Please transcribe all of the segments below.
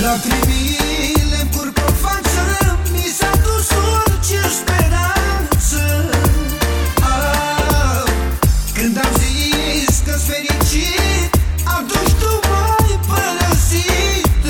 Lacrimile curg pe față, mi s-a dus orice speranță. Când am zis că-s fericit, atunci tu m-ai părăsit.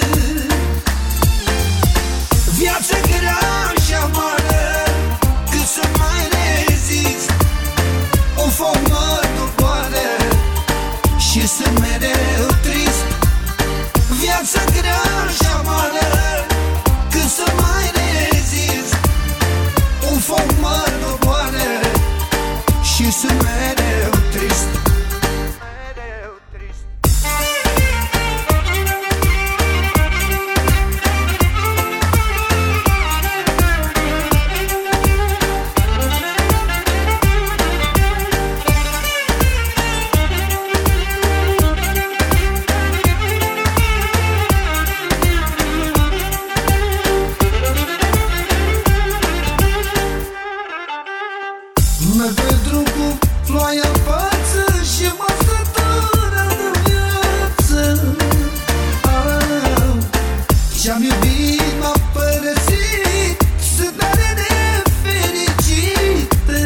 Viața grea și amară, cât să mai rezist. Un foc mă doboară și sunt mereu trist. Viața grea și amară, cât să mai rezist. Un foc mă doboară și sunt mereu trist. Merg pe drum cu ploaia în față și mă sătură de viață. Ce-am iubit m-a părăsit, sunt tare nefericită.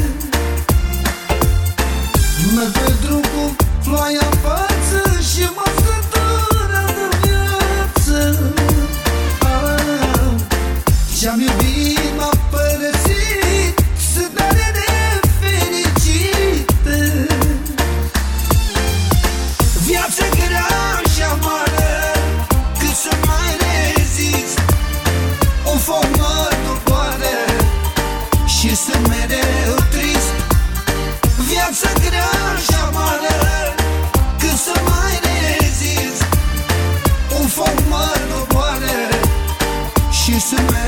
Merg pe drum cu ploaia în față și mă sătură de viață. Ce-am iubit m-a părăsit, sunt tare nefericită. Viața grea și amară, cât să mai rezist. Un foc mă doboară și sunt mereu trist. Viața grea și amară, cât să mai rezist. Un foc mă doboară și sunt mereu